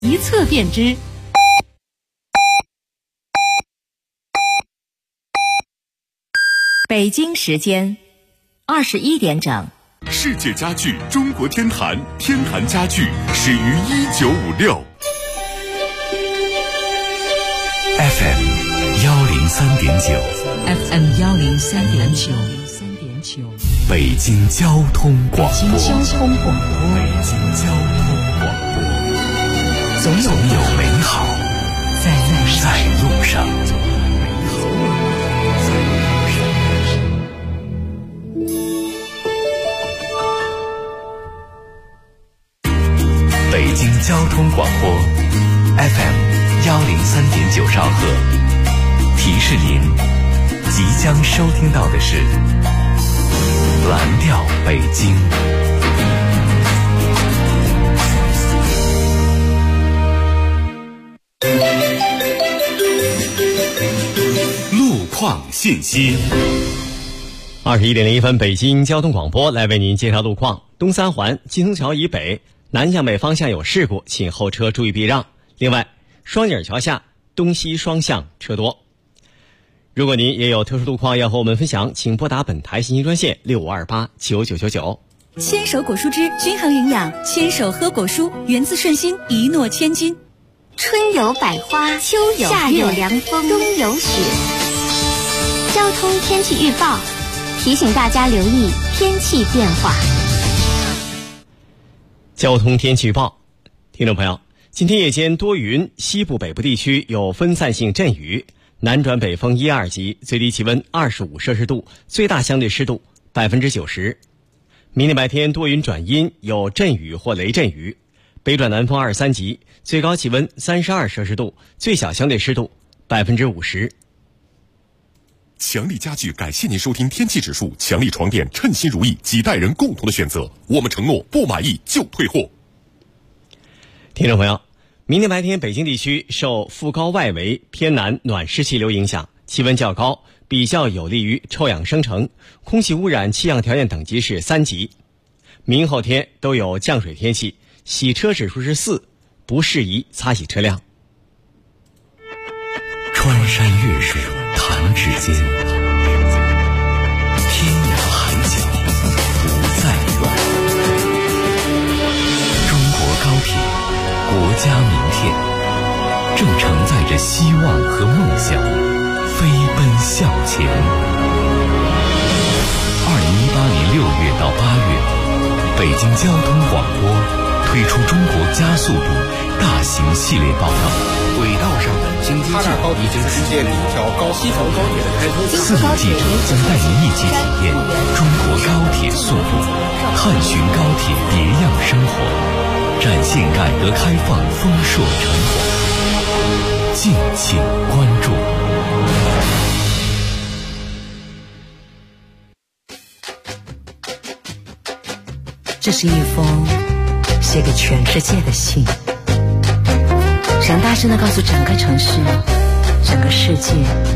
一测便知。北京时间21点整。 世界家具中国天坛，天坛家具始于1956。 FM 103.9 FM 103.9 北京交通广播。 北京交通广播。 北京交通广播。总有美好在路上。北京交通广播 FM 103.9兆赫，提示您即将收听到的是蓝调北京。 路况信息。 21点01分，北京交通广播来为您介绍路况。东三环金通桥以北南向北方向有事故，请后车注意避让。另外，双井桥下东西双向车多。如果您也有特殊路况要和我们分享，请拨打本台信息专线65289999。 牵手果蔬汁均衡营养，牵手喝果蔬，源自顺心，一诺千金。 春有百花，秋有夏有凉风，冬有雪。交通天气预报提醒大家留意天气变化。 交通天气预报，听众朋友，今天夜间多云，西部北部地区有分散性阵雨，南转北风1、2级，最低气温25摄氏度，最大相对湿度90%。明天白天多云转阴，有阵雨或雷阵雨，北转南风2、3级，最高气温32摄氏度，最小相对湿度50%。 强力家具感谢您收听天气指数，强力床垫称心如意，几代人共同的选择，我们承诺不满意就退货。 听众朋友，明天白天北京地区受副高外围偏南暖湿气流影响，气温较高，比较有利于臭氧生成，空气污染气象条件等级是3级。明后天都有降水天气，洗车指数是4，不适宜擦洗车辆。 穿山越水弹指间，天涯海角不再远。中国高铁，国家名片，正承载着希望和梦想飞奔向前。2018年6月到8月，北京交通广播推出中国加速度大型系列报道。 轨道上的经济高铁是世界里一条西头高铁的开通。 4路记者将带您一起体验中国高铁速度，探寻高铁别样生活，展现改革开放丰硕成果。敬请关注。 这是一封写给全世界的信，想大声地告诉整个城市，整个世界，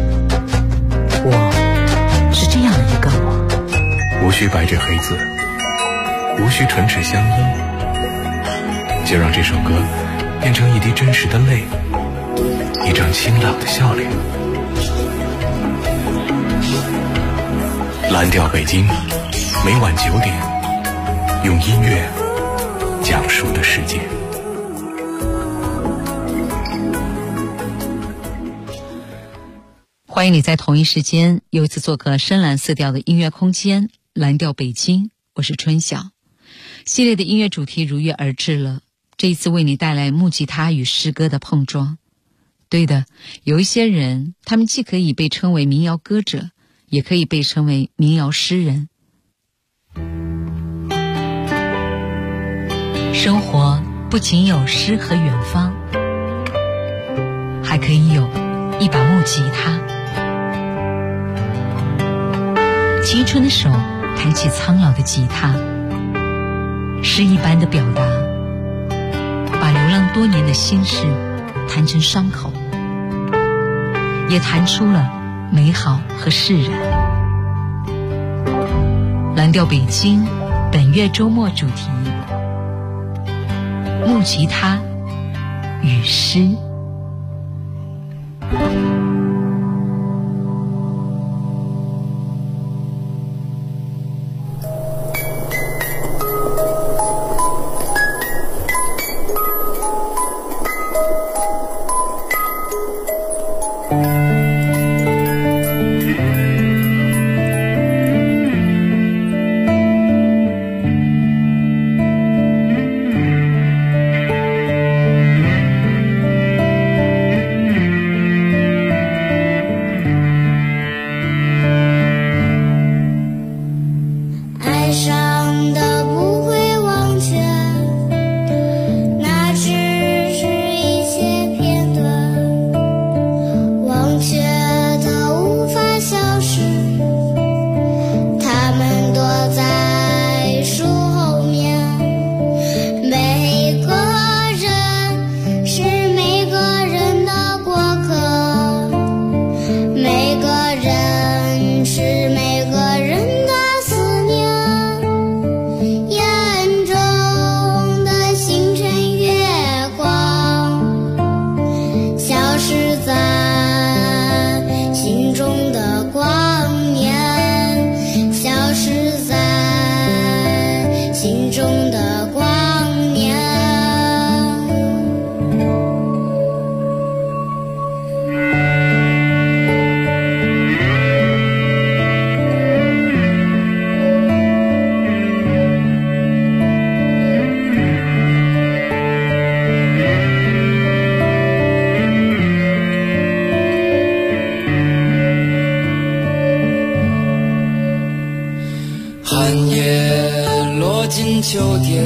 我是这样的一个我。 无需白纸黑字，无需唇齿相依，就让这首歌变成一滴真实的泪，一张清朗的笑脸。蓝调北京，每晚9点，用音乐讲述的世界。 欢迎你在同一时间又一次做客深蓝色调的音乐空间，蓝调北京，我是春晓。系列的音乐主题如约而至了，这一次为你带来木吉他与诗歌的碰撞。对的，有一些人，他们既可以被称为民谣歌者，也可以被称为民谣诗人。生活不仅有诗和远方，还可以有一把木吉他。青春的手弹起苍老的吉他，诗一般的表达，把流浪多年的心事弹成伤口，也弹出了美好和释然。蓝调北京本月周末主题：木吉他诗。 寒叶落进秋天，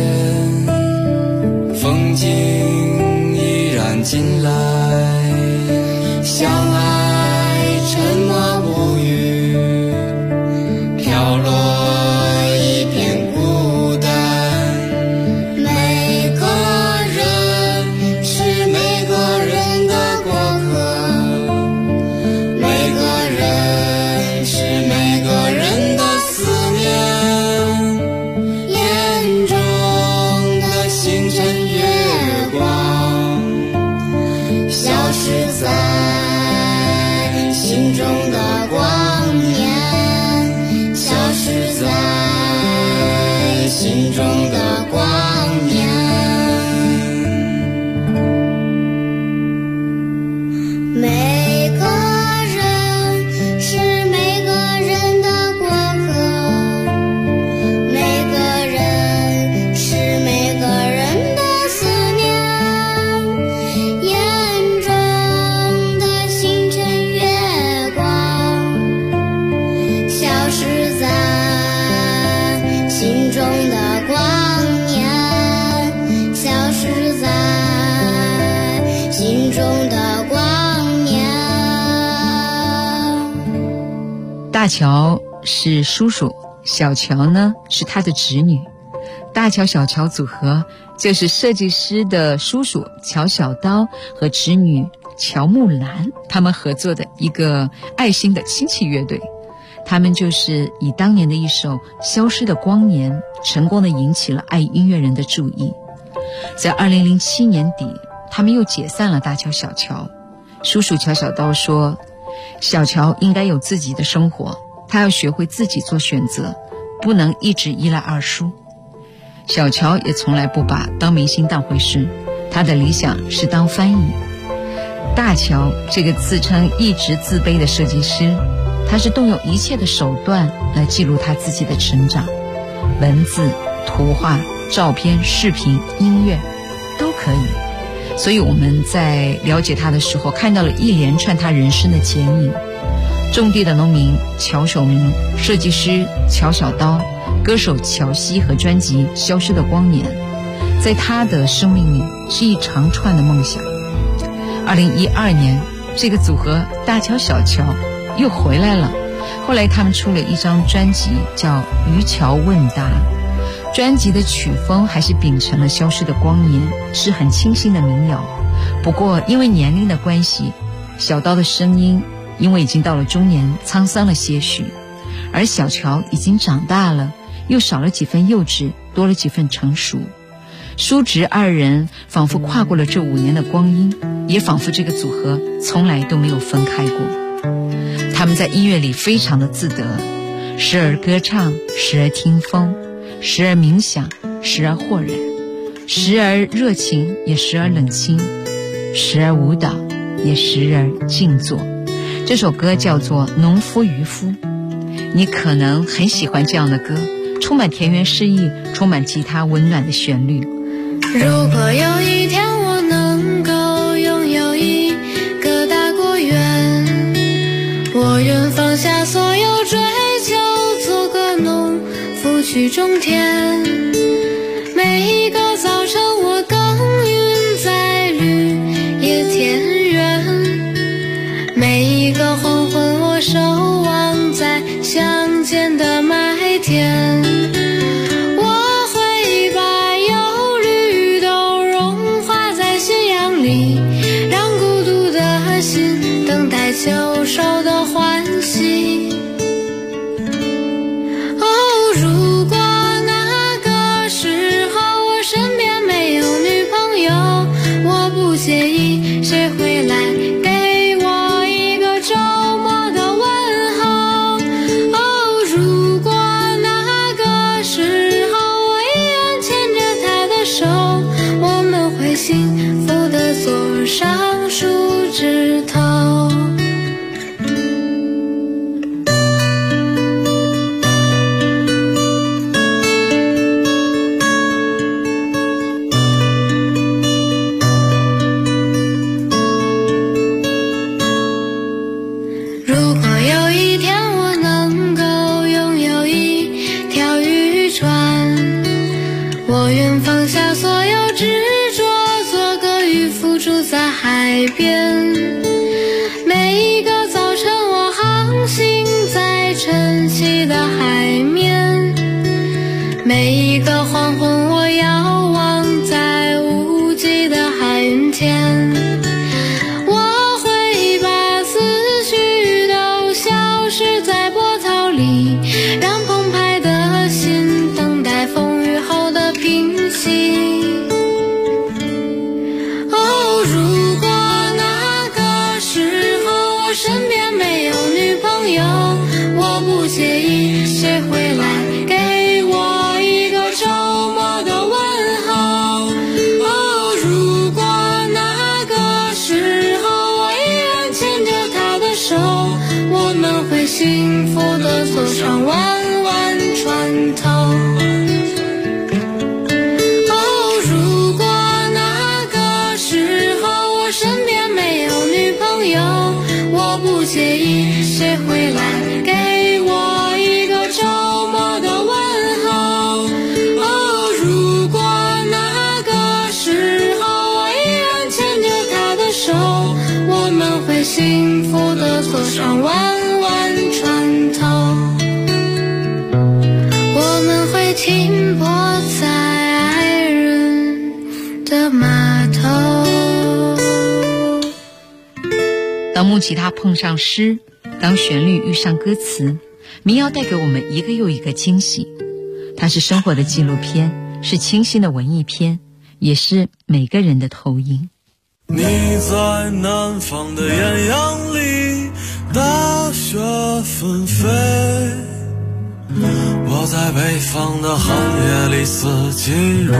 风景依然进来，相爱沉默不语，飘落一片孤单。每个人是每个人的过客，每个人是每个人的思念。眼中的星辰月光，消失在心中的光年，消失在心中的光年。每个人是每个人的过客，每个人是每个人的思念。眼中的星辰月光，消失在心中的光年，消失在心中的光年。 大乔是叔叔，小乔呢是他的侄女。大乔小乔组合就是设计师的叔叔乔小刀和侄女乔木兰他们合作的一个爱心的亲戚乐队。他们就是以当年的一首《消失的光年》成功的引起了爱音乐人的注意。在2007年底，他们又解散了大乔小乔。叔叔乔小刀说，小乔应该有自己的生活，他要学会自己做选择，不能一直依赖二叔。小乔也从来不把当明星当回事，他的理想是当翻译。大乔这个自称一直自卑的设计师，他是动用一切的手段来记录他自己的成长，文字、图画、照片、视频、音乐都可以。所以我们在了解他的时候，看到了一连串他人生的剪影。种地的农民乔守明，设计师乔小刀，歌手乔西和专辑《消失的光年》，在他的生命里是一长串的梦想。2012年，这个组合大乔小乔又回来了，后来他们出了一张专辑叫《渔樵问答》，专辑的曲风还是秉承了《消失的光年》，是很清新的民谣。不过因为年龄的关系，小刀的声音因为已经到了中年，沧桑了些许，而小乔已经长大了，又少了几分幼稚，多了几分成熟。叔侄二人仿佛跨过了这5年的光阴， 也仿佛这个组合从来都没有分开过。他们在音乐里非常的自得，时而歌唱，时而听风，时而冥想，时而豁然，时而热情，也时而冷清，时而舞蹈，也时而静坐。这首歌叫做《农夫渔夫》，你可能很喜欢这样的歌，充满田园诗意，充满吉他温暖的旋律。 如果有一天我能够拥有一个大果园，我愿放下所有追求，做个农夫去种田。每一个早晨我耕耘在绿野田园，每一个黄昏我守望在乡间的麦田。秋收的欢喜。哦，如果那个时候我身边没有女朋友，我不介意谁会来给我一个周末的问候。哦，如果那个时候我依然牵着她的手，我们会幸福地坐上树枝头。海边，每一个早晨我航行在晨曦的海面，每一个黄昏我遥望在无际的海云间。我会把思绪都消失在波涛里，让澎湃的心等待风雨后的平息。身边没有女朋友，我不介意谁会来给我一个周末的问候。哦，如果那个时候我依然牵着她的手，我们会幸福地坐上弯弯船头。哦，如果那个时候我身边没有女朋友，我不介意谁会来给我一个周末的问候。哦，如果那个时候我依然牵着她的手，我们会幸福地坐上弯弯船头。我们会停泊在爱人的码头。 当木吉他碰上诗，当旋律遇上歌词，民谣带给我们一个又一个惊喜。它是生活的纪录片，是清新的文艺片，也是每个人的投影。 你在南方的艳阳里，大雪纷飞，我在北方的寒夜里，四季如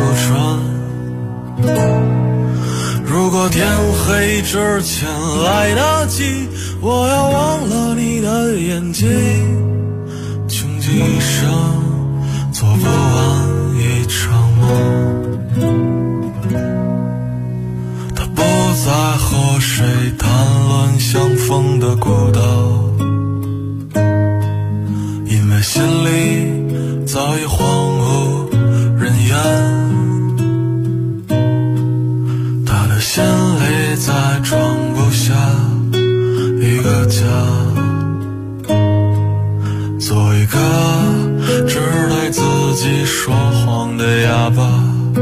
春。如果天黑之前来得及，我要忘了你的眼睛，穷极一生做不完一场梦。他不再和谁谈论相逢的孤岛，因为心里早已荒无人烟。心里再装不下一个家，做一个只对自己说谎的哑巴。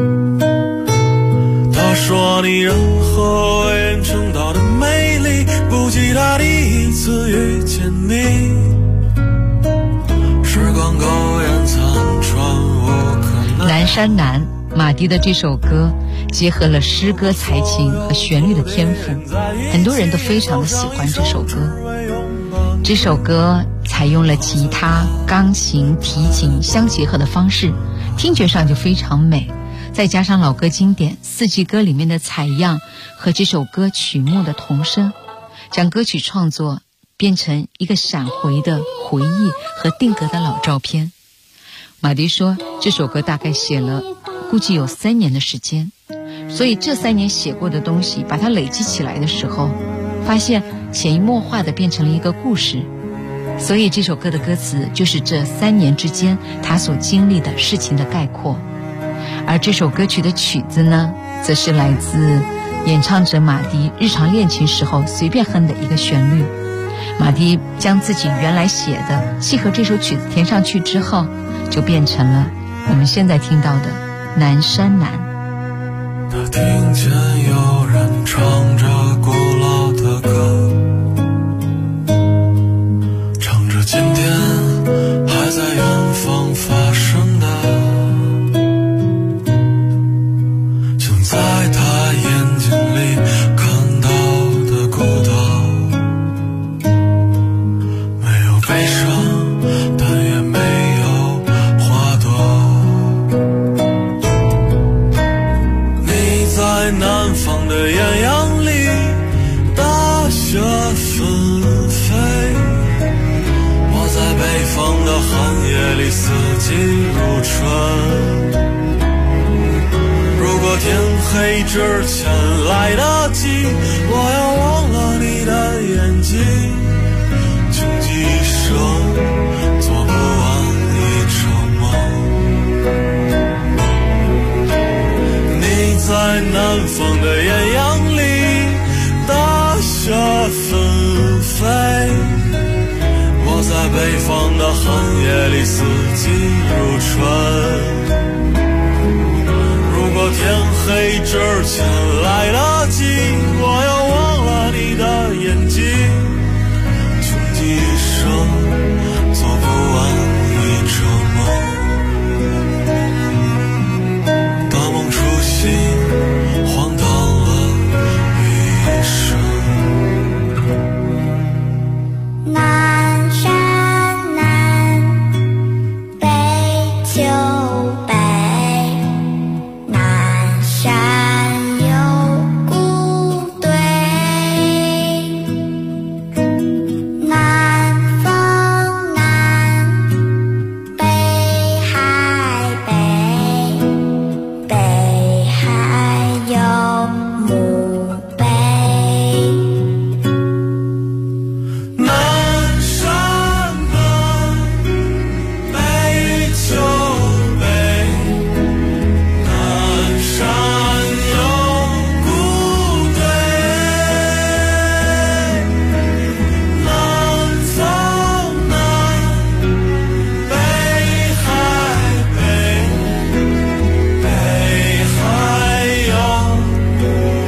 他说你任何为人称道的美丽，不及他第一次遇见你。时光苟延残喘，无可奈何。 南山南马迪的这首歌结合了诗歌才情和旋律的天赋，很多人都非常的喜欢这首歌。这首歌采用了吉他、钢琴、提琴相结合的方式，听觉上就非常美，再加上老歌经典《四季歌》里面的采样和这首歌曲目的童声，将歌曲创作变成一个闪回的回忆和定格的老照片。马迪说这首歌大概写了估计有3年的时间，所以这3年写过的东西把它累积起来的时候，发现潜移默化地变成了一个故事。所以这首歌的歌词就是这3年之间他所经历的事情的概括。而这首歌曲的曲子呢，则是来自演唱者马迪日常练琴时候随便哼的一个旋律。马迪将自己原来写的契合这首曲子填上去之后，就变成了我们现在听到的南山南。 他听见有人唱着古老的歌，唱着今天还在远方发生的，像在他眼睛里看到的孤岛，没有悲伤，但也没有花朵。你在南方的艳阳里，大雪纷飞，我在北方的寒夜里，四季如春。如果天黑之前来得及，我要忘了你的眼睛，穷极一生做不完一场梦。你在南方的艳阳里，大雪纷飞，我在北方的寒夜里，四季如春。如果天黑之前来得及，我要忘了你的眼睛，穷极一生做不完一场梦，大梦初醒，荒唐了一生。 南山南，北秋北，南山有古堆，南风南，北海北，北海有墓碑。 南山南，北秋北，南山有古堆，南风南，北海北，北海有墓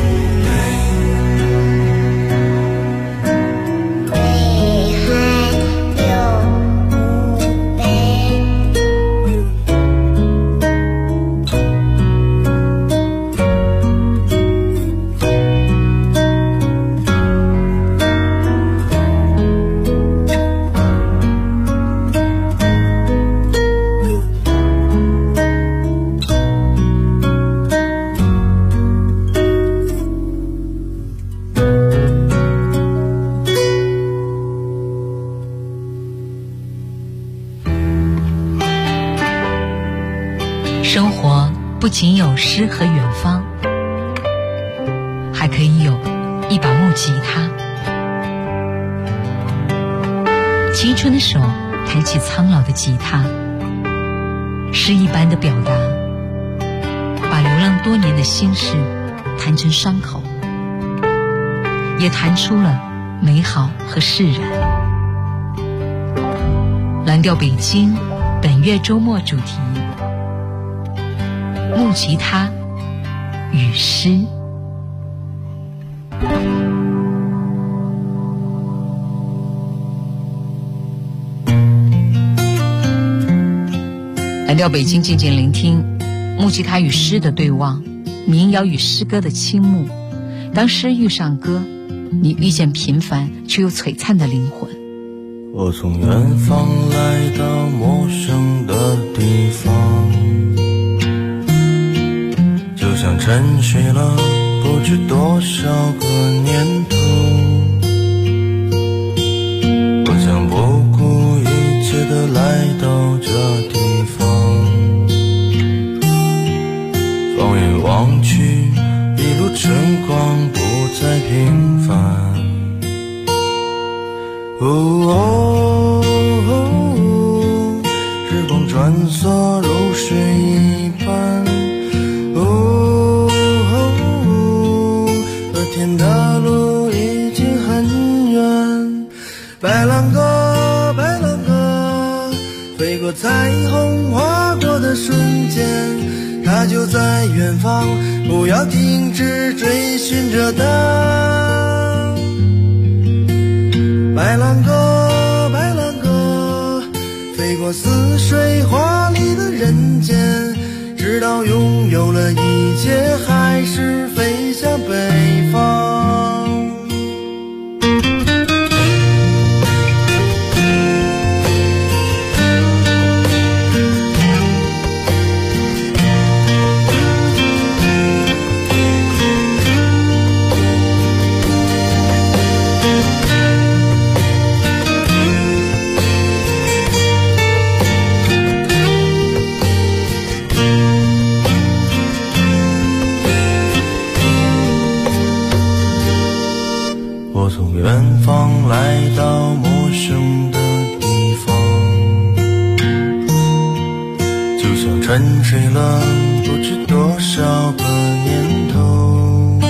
碑。 北海有墓碑。 生活不仅有诗和远方，还可以有一把木吉他。青春的手弹起苍老的吉他，诗一般的表达，把流浪多年的心事弹成伤口，也弹出了美好和释然。蓝调北京本月周末主题：木吉他与诗。蓝调北京静静聆听木吉他与诗的对望， 民谣与诗歌的倾慕。当诗遇上歌，你遇见平凡却又璀璨的灵魂。 我从远方来到陌生的地方，就像沉睡了不知多少个年头。我将不顾一切地来到这地方，放眼望去，一路晨光不再平凡。时光穿梭如水一般，昨天的路已经很远。白兰鸽，白兰鸽，飞过彩虹划过的瞬间，它就在远方，不要停止追寻着它。白兰鸽，白兰鸽，飞过似水华丽的人间，直到拥有了一切，还是飞向北方。从远方来到陌生的地方，就像沉睡了不知多少个年头。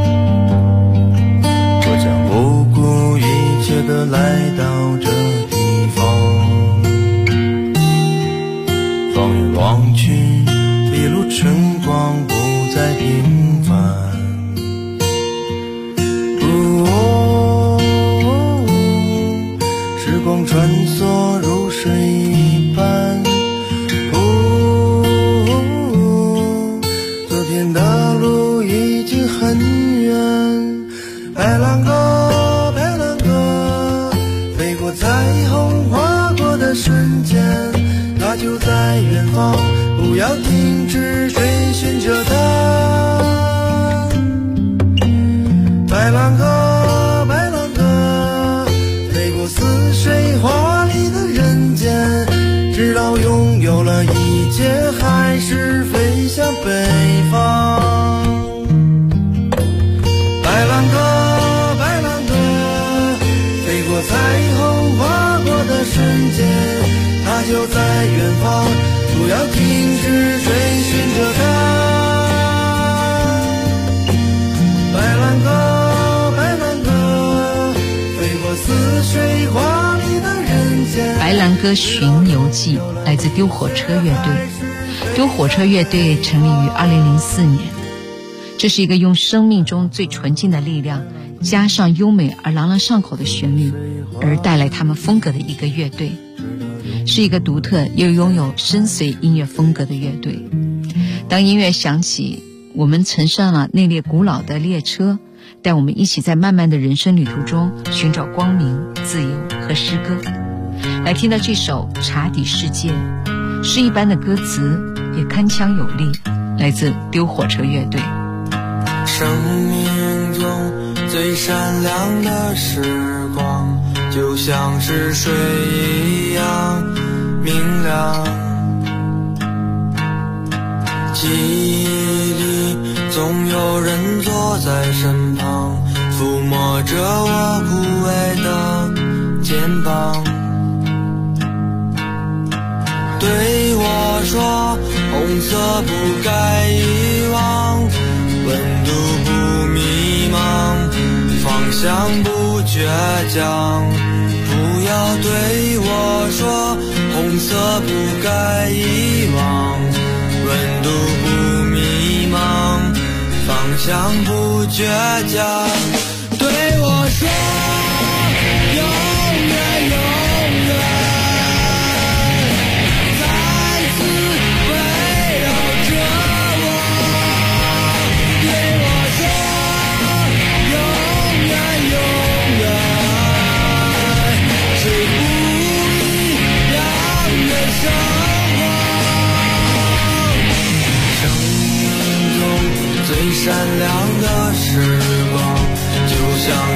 我将不顾一切地来到这地方，放眼望去，一路晨光不再平凡。时光穿梭如水一般，昨天的路已经很远。白兰鸽，白兰鸽，飞过彩虹划过的瞬间，它就在远方，不要停止追寻着它。白兰鸽，白兰鸽，飞过似水华丽的人间，直到拥有了一切，还是飞向北方。白兰鸽，白兰鸽，飞过彩虹划过的瞬间，它就在远方，不要停止追寻着它。白兰鸽，白兰鸽，飞过似水华丽的人间。 白兰鸽巡游记来自丢火车乐队。丢火车乐队成立于2004年，这是一个用生命中最纯净的力量加上优美而朗朗上口的旋律而带来他们风格的一个乐队，是一个独特又拥有深邃音乐风格的乐队。当音乐响起，我们乘上了那列古老的列车，带我们一起在漫漫的人生旅途中寻找光明、自由和诗歌。来听到这首《茶底世界》，诗一般的歌词也铿锵有力，来自丢火车乐队。 生命中最闪亮的时光，就像是水一样明亮。记忆里总有人坐在身旁，抚摸着我枯萎的肩膀，对我说红色不该遗忘，温度不迷茫，方向不倔强。不要对我说红色不该遗忘，温度不迷茫，方向不倔强。对我说永远永远再次围绕着我，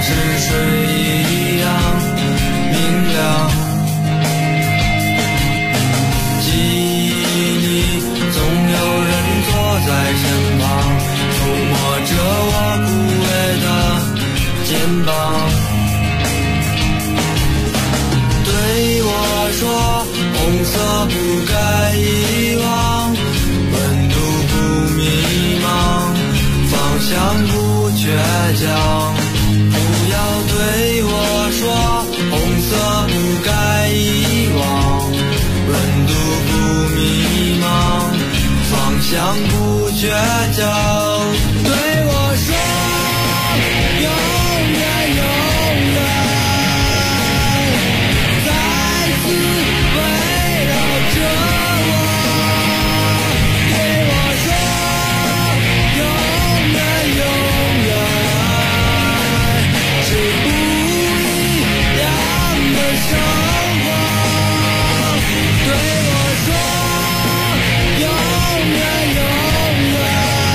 是水一样明亮。记忆里总有人坐在身旁，触摸着我枯萎的肩膀，对我说红色不该遗忘，温度不迷茫，方向不倔强。不要对我说红色不该遗忘，温度不迷茫，方向不倔强。对我说永远永远再次围绕着我，对我说永远永远是不一样的生活，对我说永远永远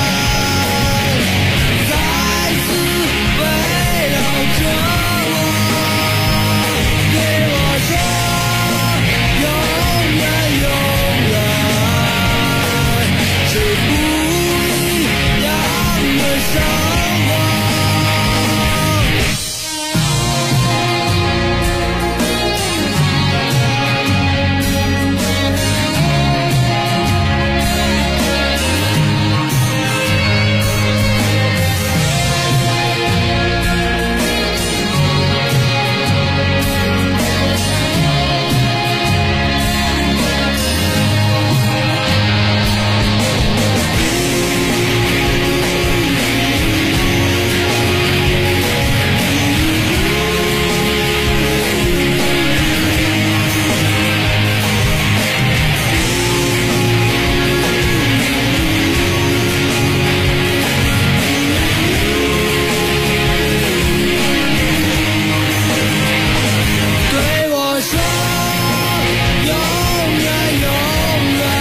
再次围绕着我，对我说永远永远是不一样的生活。对我说永远永远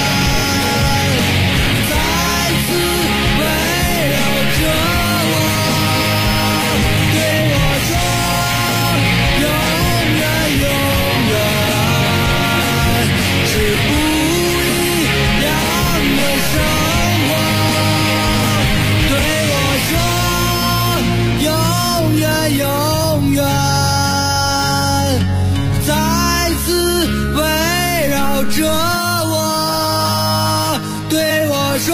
再次围绕着我，对我说永远永远是不一样的生活，对我说永远永远再次围绕着我，对我说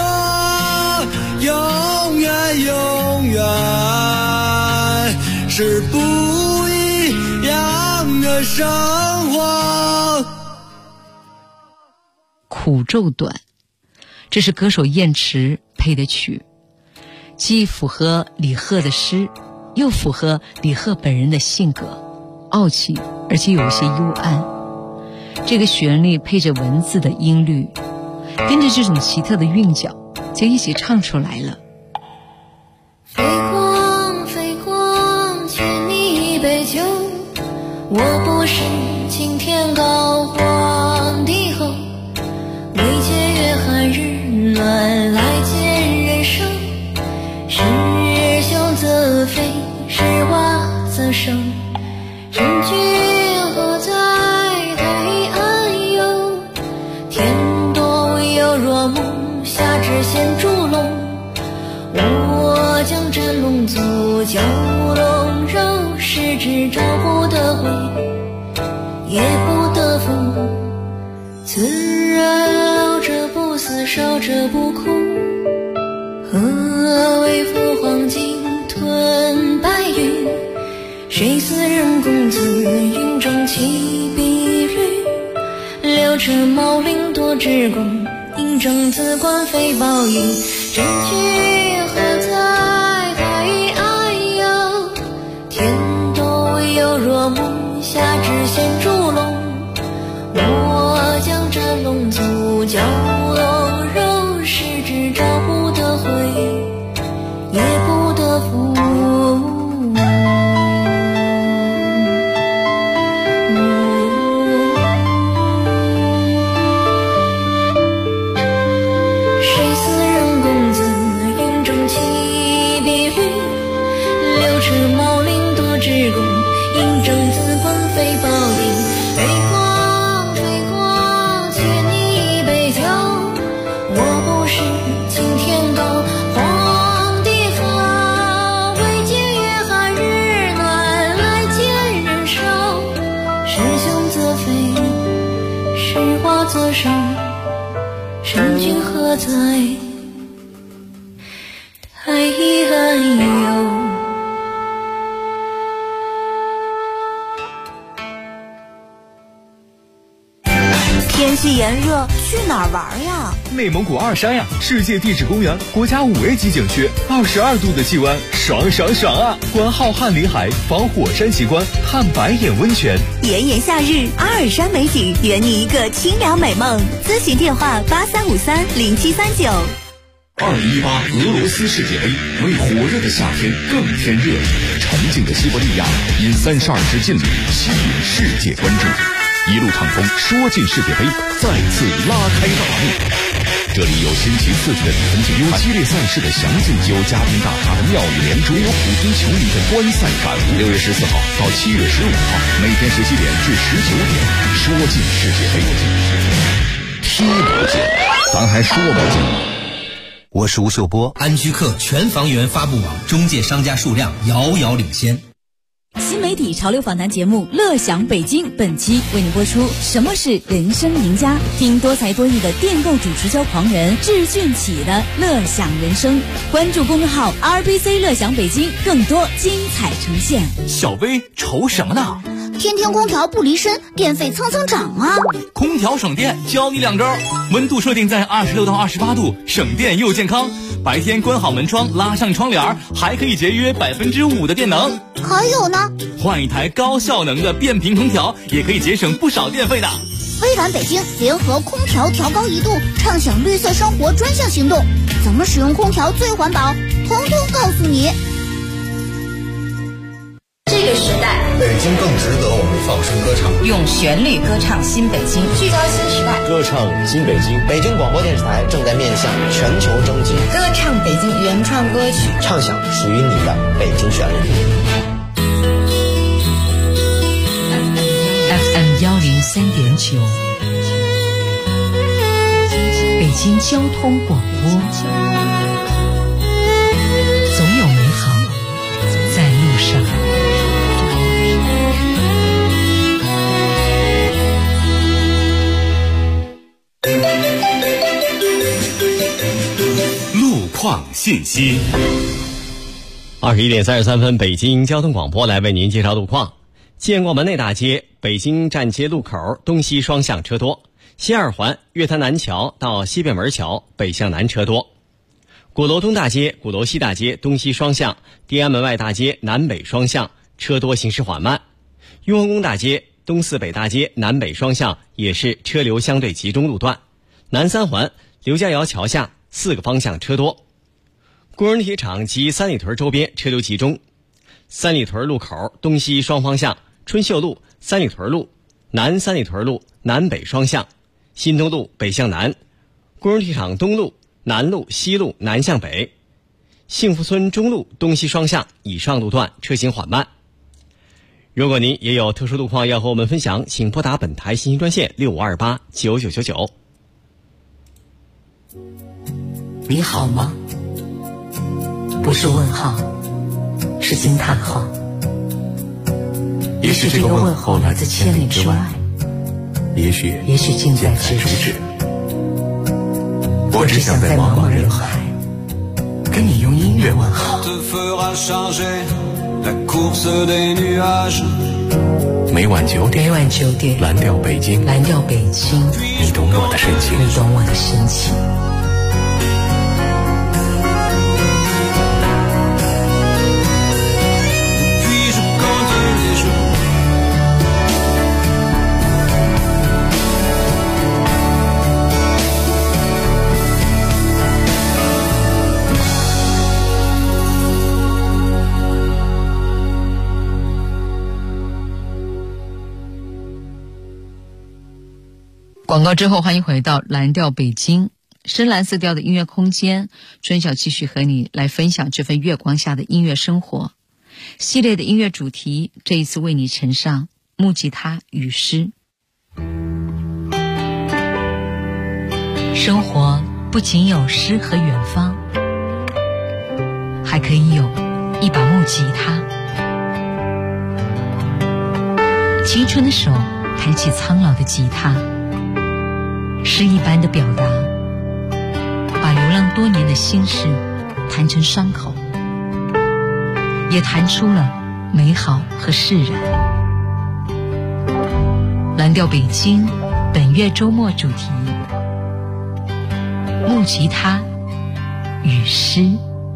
永远永远是不一样的生活。 苦昼短，这是歌手燕池配的曲，既符合李贺的诗，又符合李贺本人的性格，傲气而且有些幽暗。这个旋律配着文字的音律，跟着这种奇特的韵脚，就一起唱出来了。 飞光飞光，欠你一杯酒，我不是青天高皇帝后，未借月寒日暖来见人生，是雄则飞，是蛙则生，人君何在海岸游，天东有若木，下至陷猪笼，我将真龙族蛟龙肉，食之朝不得回，夜不得伏，自然者不死，少者不哭，何为赴黄金吞白玉，谁似人公子云中起碧绿，六尺毛领多之功，应征子冠飞宝玉，真君何在海岸游，天东有若木，下至陷猪笼，我将真龙族蛟龙肉，食之朝不得回，夜不得伏，谁似人公子云中起曾经何在？太安有。 天气炎热，去哪儿玩呀？ 内蒙古二山呀，世界地质公园国家5A 级景区，22度的气温，爽爽爽啊！观浩瀚林海，访火山奇观，探白眼温泉。 炎炎夏日，阿尔山美景，圆你一个清凉美梦。咨询电话83530739。 2018俄罗斯世界杯为火热的夏天更添热力，沉静的西伯利亚因32支劲旅吸引世界关注。一路畅通，说进世界杯，再次拉开大幕。这里有新奇刺激的比分竞赛，有激烈赛事的详尽，有家庭大咖的妙语连珠，也有普通球迷的观赛感悟。6月14号到7月15号，每天17点至19点，说进世界杯，踢不进，咱还说不进。 我是吴秀波。安居客全房源发布网中介商家数量遥遥领先。 新媒体潮流访谈节目《乐享北京》本期为您播出什么是人生赢家，听多才多艺的电购主持交狂人智俊启的乐享人生。关注公众号 RBC 乐享北京，更多精彩呈现。 小薇愁什么呢？ 天天空调不离身，电费蹭蹭涨啊！ 空调省电，教你2招：温度设定在26到28度，省电又健康。白天关好门窗，拉上窗帘，还可以节约5%的电能。 还有呢， 换一台高效能的变频空调，也可以节省不少电费的。 微软北京联合空调调高1度，畅享绿色生活专项行动，怎么使用空调最环保，统统告诉你。 这个时代， 北京更值得我们放声歌唱， 用旋律歌唱新北京，聚焦新时代， 歌唱新北京。北京广播电视台正在面向全球征集， 歌唱北京原创歌曲， 唱响属于你的北京旋律。 FM 103.9，北京交通广播，总有美好在路上。 路况信息。 21点33分，北京交通广播来为您介绍路况。建国门内大街北京站街路口东西双向车多，西二环月坛南桥到西便门桥北向南车多。鼓楼东大街、鼓楼西大街东西双向，地安门外大街南北双向车多，行驶缓慢。雍和宫大街东四北大街南北双向也是车流相对集中路段。南三环刘家窑桥下4个方向车多。工人体育场及三里屯周边车流集中。三里屯路口东西双方向，春秀路、三里屯路、南三里屯路南北双向，新东路北向南，工人体育场东路、南路、西路南向北，幸福村中路东西双向以上路段车行缓慢。如果您也有特殊路况要和我们分享，请拨打本台信息专线65289999。 你好吗？不是问号，是惊叹号。也许这个问候来自千里之外，也许近在咫尺。我只想在茫茫人海跟你用音乐问好。 每晚9点，蓝调北京，你懂我的深情。 广告之后，欢迎回到蓝调北京，深蓝色调的音乐空间。春晓继续和你来分享这份月光下的音乐生活系列的音乐主题，这一次为你呈上木吉他与诗。生活不仅有诗和远方，还可以有一把木吉他。青春的手抬起苍老的吉他，诗一般的表达， 流浪多年的心事弹成伤口，也弹出了美好和释然。蓝调北京本月周末主题：木吉他与诗。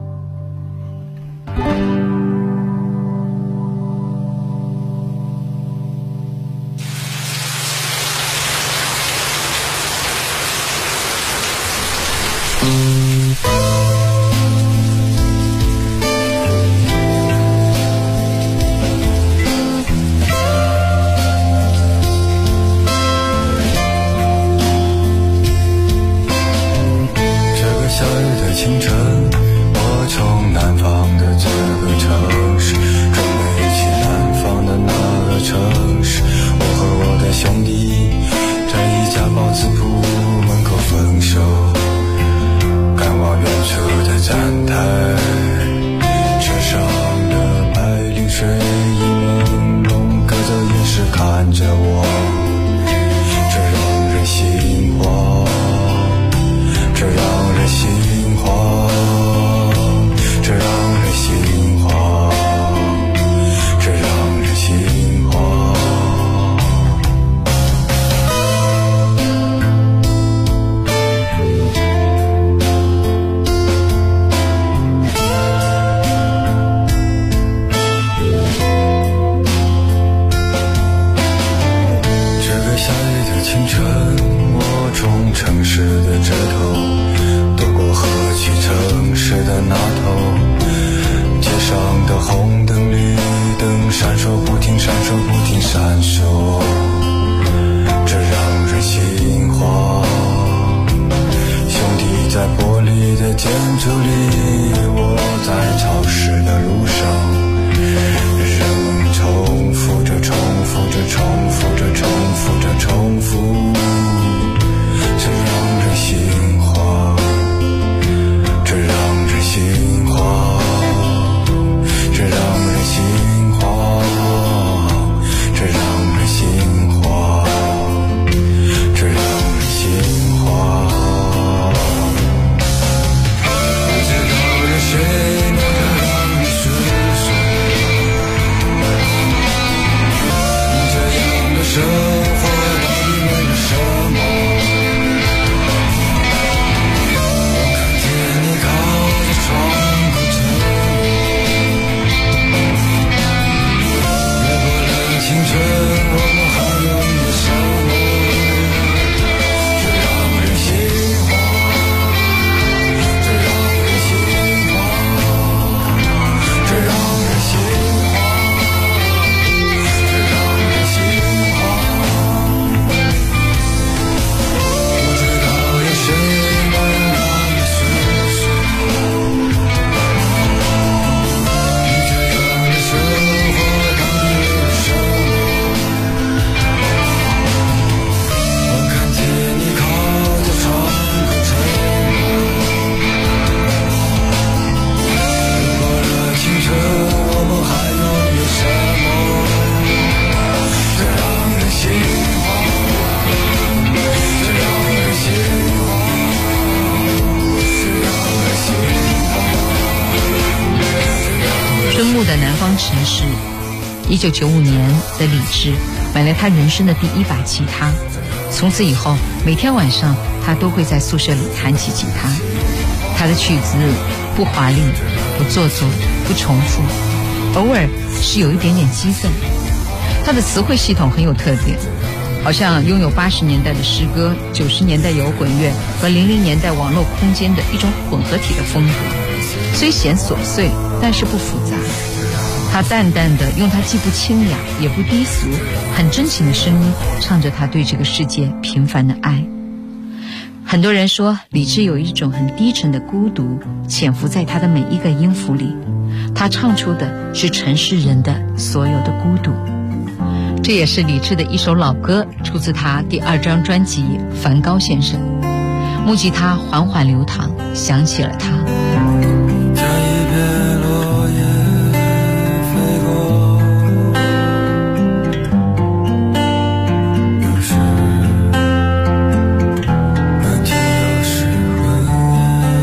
城市1995年的李志买了他人生的第一把吉他，从此以后每天晚上他都会在宿舍里弹起吉他。他的曲子不华丽，不做作，不重复，偶尔是有一点点激愤。他的词汇系统很有特点，好像拥有80年代的诗歌、90年代摇滚乐和00年代网络空间的一种混合体的风格，虽显琐碎，但是不复杂。他淡淡的用他既不清雅也不低俗很真情的声音唱着他对这个世界平凡的爱。很多人说李志有一种很低沉的孤独潜伏在他的每一个音符里，他唱出的是城市人的所有的孤独。这也是李志的一首老歌，出自他第2张专辑《梵高先生》。木吉他缓缓流淌，想起了他。 这一片落叶飞过，有时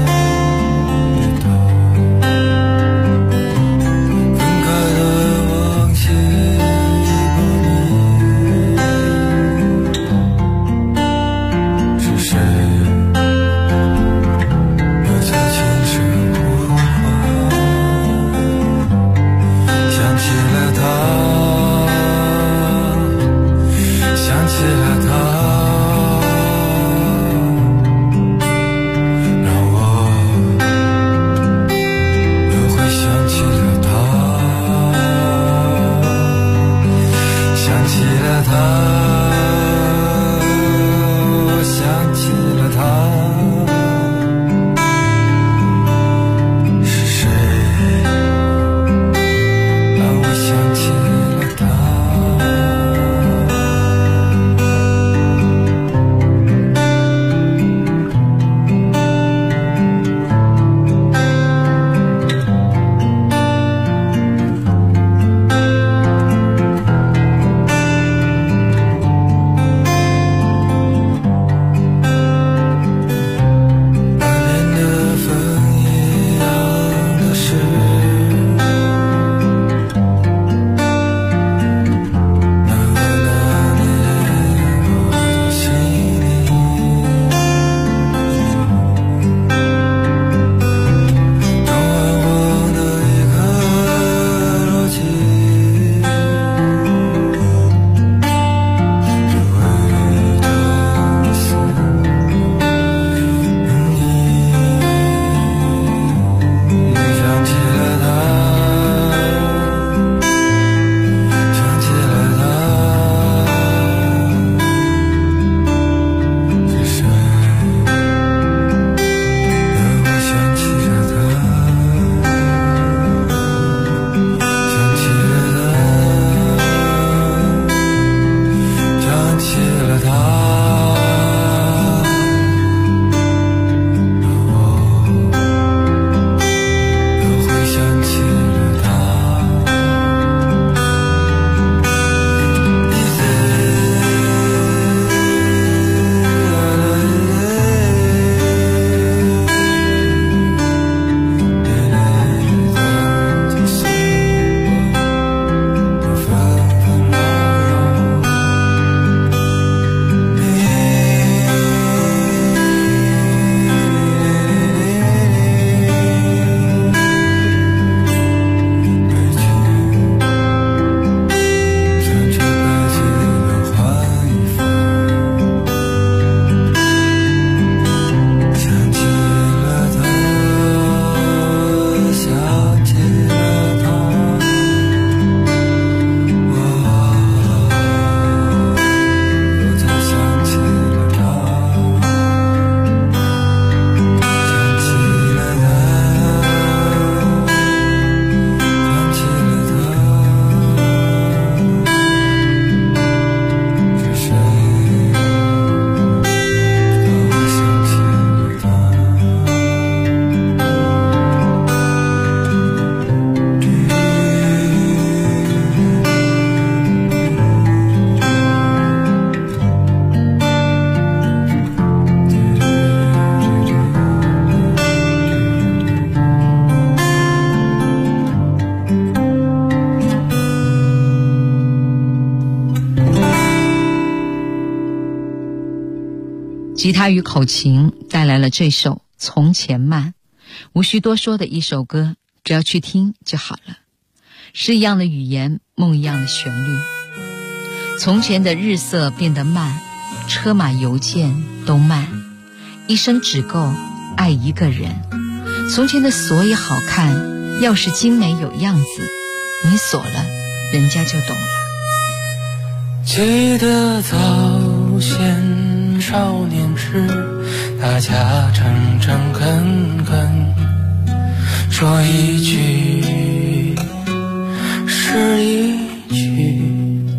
吉他与口琴带来了这首《从前慢》，无需多说的一首歌，只要去听就好了。诗一样的语言，梦一样的旋律。从前的日色变得慢，车马邮件都慢，一生只够爱一个人。从前的锁也好看，钥匙精美有样子，你锁了，人家就懂了。 记得早先少年时，大家诚诚恳恳，说一句是一句。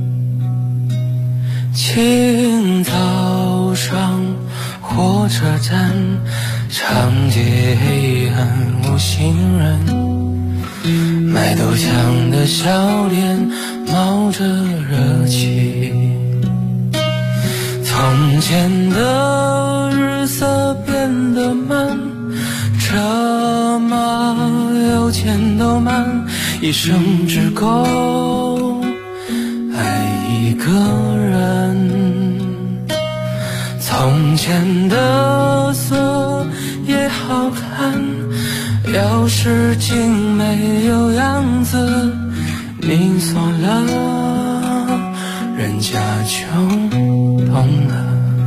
清早上火车站，长街黑暗无行人，卖豆浆的小脸冒着热气。从前的日色变得慢，车马邮件都慢，一生只够爱一个人。从前的锁也好看，钥匙精美有样子，你锁了，人家就懂了。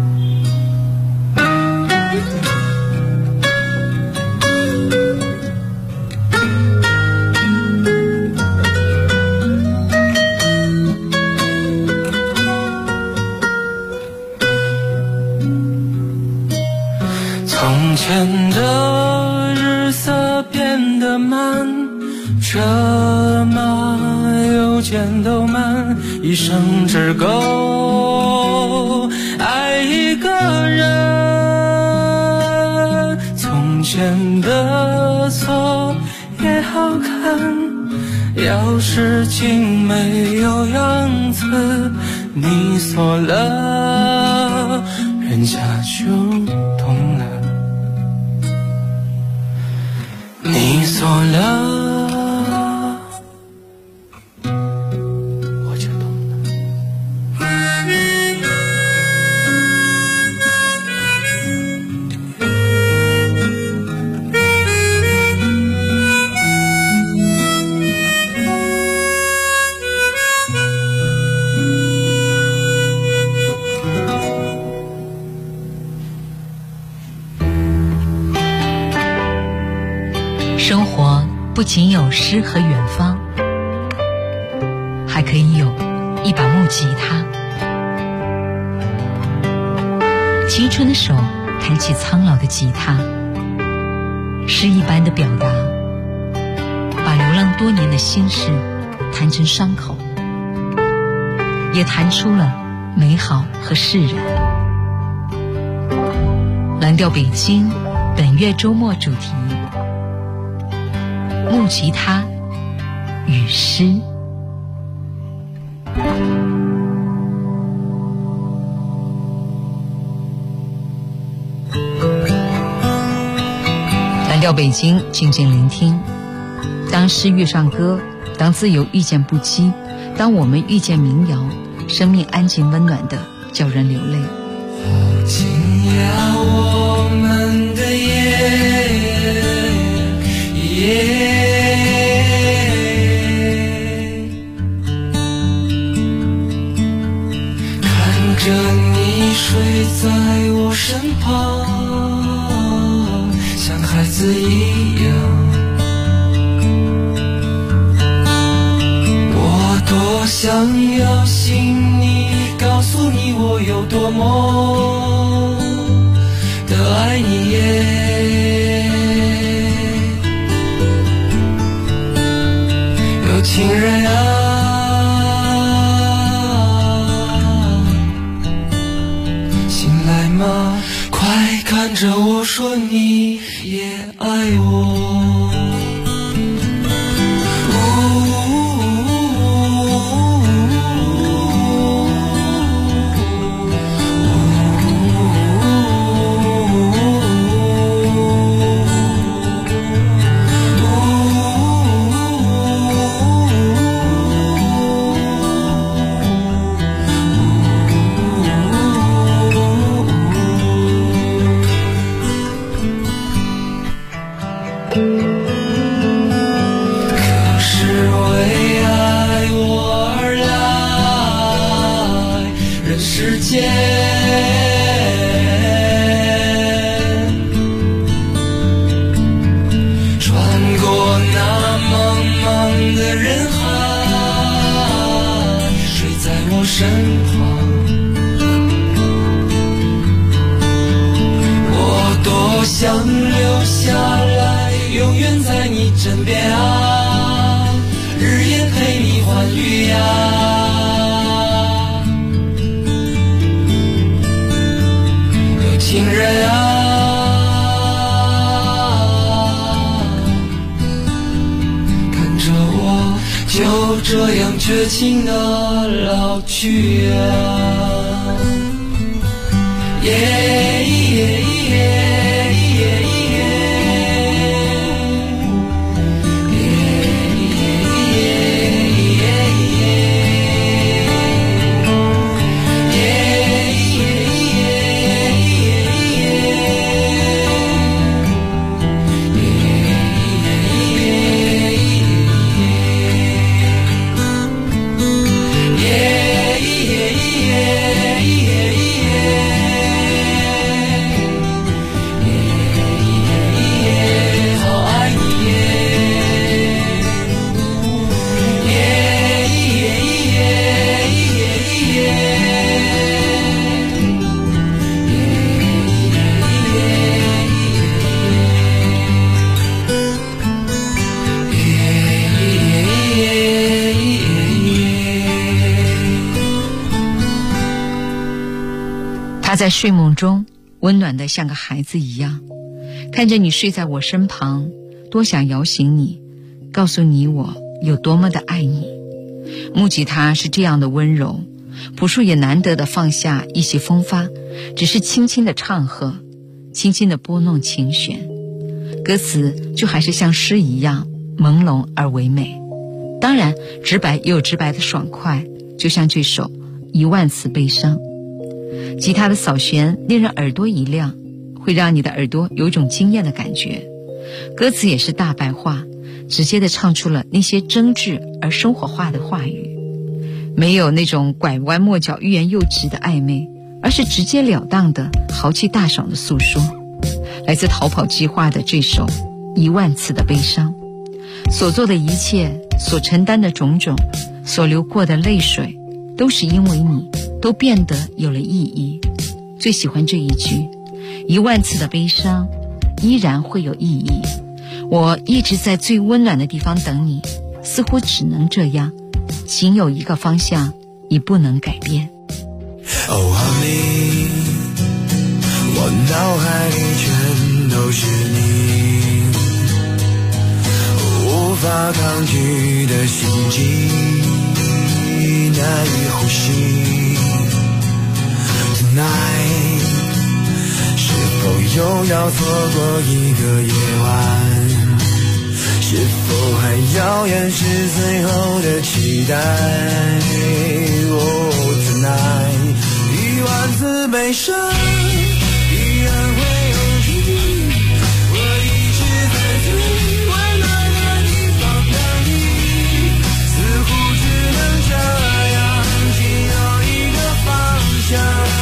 从前的日色变得慢，车马邮件都慢，一生只够爱一个人。从前的锁也好看，钥匙精美有样子，你锁了，人家就懂了。你锁了，我就懂了。 生活不仅有诗和远方，还可以有一把木吉他。青春的手弹起苍老的吉他，诗一般的表达，把流浪多年的心事弹成伤口，也弹出了美好和释然。蓝调北京本月周末主题：木吉他与诗。蓝调北京，静静聆听。当诗遇上歌，当自由遇见不羁，当我们遇见民谣，生命安静温暖的叫人流泪。 今夜我们的夜看着你睡在我身旁，像孩子一样，我多想要信你，告诉你我有多么的爱你耶。有情人啊，醒来吗？快看着我说你也爱我。 身旁。我多想留下来，永远在你枕边啊，日夜陪你欢愉呀。有情人啊，就这样绝情地老去啊，耶耶耶耶他在睡梦中温暖得像个孩子一样，看着你睡在我身旁，多想摇醒你，告诉你我有多么的爱你。木吉他是这样的温柔，朴树也难得的放下一些风发，只是轻轻的唱和，轻轻的拨弄琴弦，歌词就还是像诗一样朦胧而唯美。当然直白也有直白的爽快，就像这首10000次悲伤。吉他的扫弦令人耳朵一亮，会让你的耳朵有一种惊艳的感觉。歌词也是大白话，直接地唱出了那些真挚而生活化的话语，没有那种拐弯抹角欲言又止的暧昧，而是直截了当的豪气大爽的诉说。来自逃跑计划的这首10000次的悲伤，所做的一切，所承担的种种，所流过的泪水，都是因为你，都变得有了意义。最喜欢这一句，10000次的悲伤依然会有意义。我一直在最温暖的地方等你，似乎只能这样，仅有一个方向，已不能改变。 Oh honey， 我脑海里全都是你，无法抗拒的心悸，难以呼吸。Tonight， 是否又要错过一个夜晚？是否还遥远是最后的期待？ Oh tonight， 10000次悲伤依然会有你，我一直在最温暖的地方等你，似乎只能这样，仅有一个方向。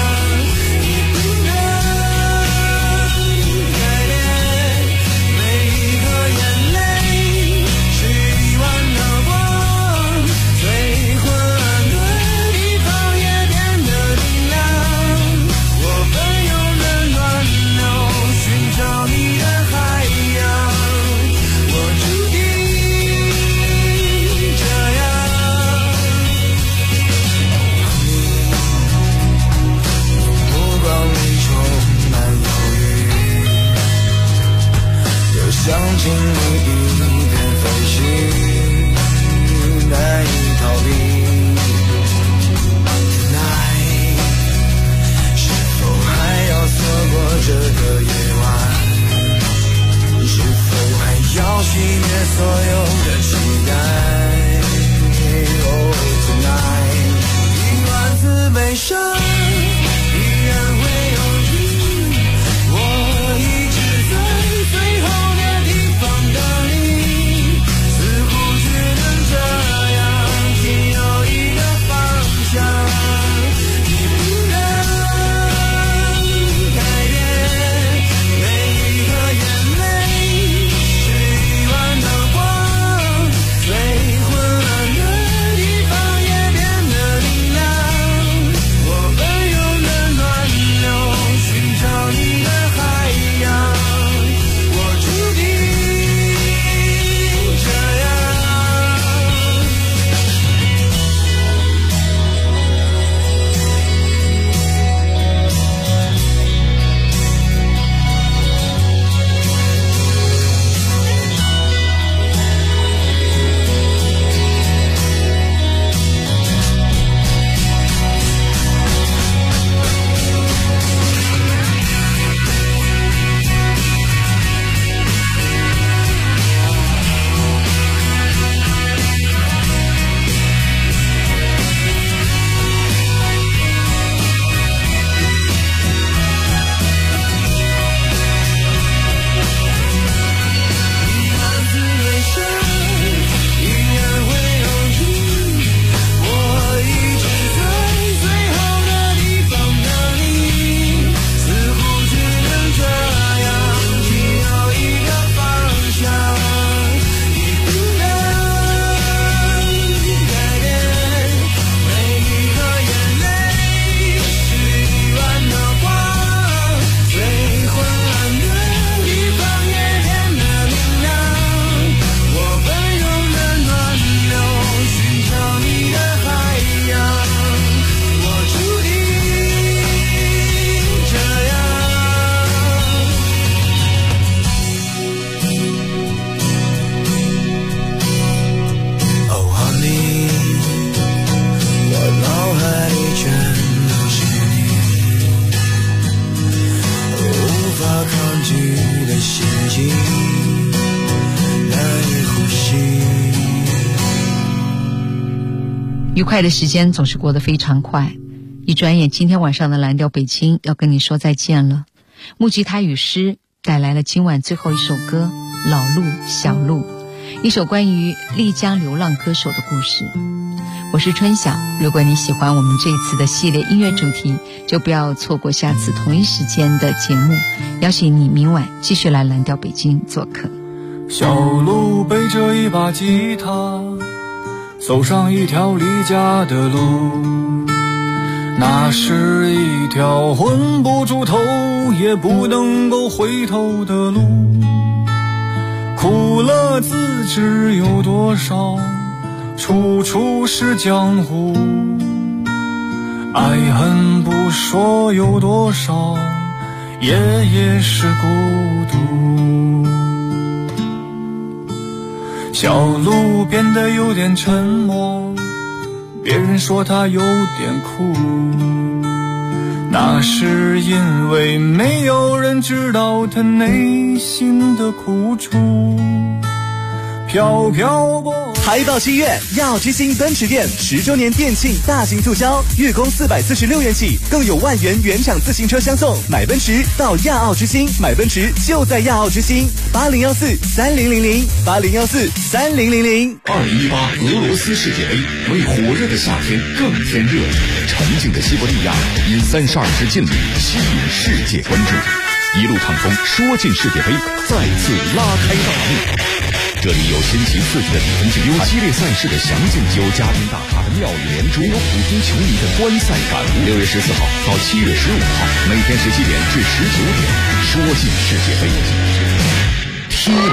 想请你一边飞行，难以逃离。Tonight， 是否还要错过这个夜晚？是否还要熄灭所有的期待 ？Oh tonight， 10000次悲伤依然会有你，我一直在最后。等你，似乎只能这样，仅有一个方向，你不能改变。每一颗眼泪是10000道光，最昏暗的地方也变得明亮。 愉快的时间总是过得非常快，一转眼今天晚上的蓝调北京要跟你说再见了。木吉他与诗带来了今晚最后一首歌《老路小路》，一首关于丽江流浪歌手的故事。我是春晓，如果你喜欢我们这一次的系列音乐主题，就不要错过下次同一时间的节目，邀请你明晚继续来蓝调北京做客。 小路背着一把吉他，走上一条离家的路，那是一条混不住头也不能够回头的路，苦乐自知有多少，处处是江湖，爱恨不说有多少，夜夜是孤独。小路变得有点沉默，别人说他有点酷，那是因为没有人知道他内心的苦楚。飘飘过还到7月，亚奥之星奔驰店10周年店庆大型促销，月供446元起，更有万元原厂自行车相送。买奔驰到亚奥之星，买奔驰就在亚奥之星，80143000，80143000。 2018俄罗斯世界杯，为火热的夏天更添热烈。沉静的西伯利亚因32支劲旅吸引世界关注，一路畅通说进世界杯，再次拉开大幕。这里有新奇刺激的比分之有激烈赛事的详尽，有嘉宾大咖的妙语连珠，有普通球迷的观赛感悟。6月14号到7月15号，每天17点至19点，说进世界杯。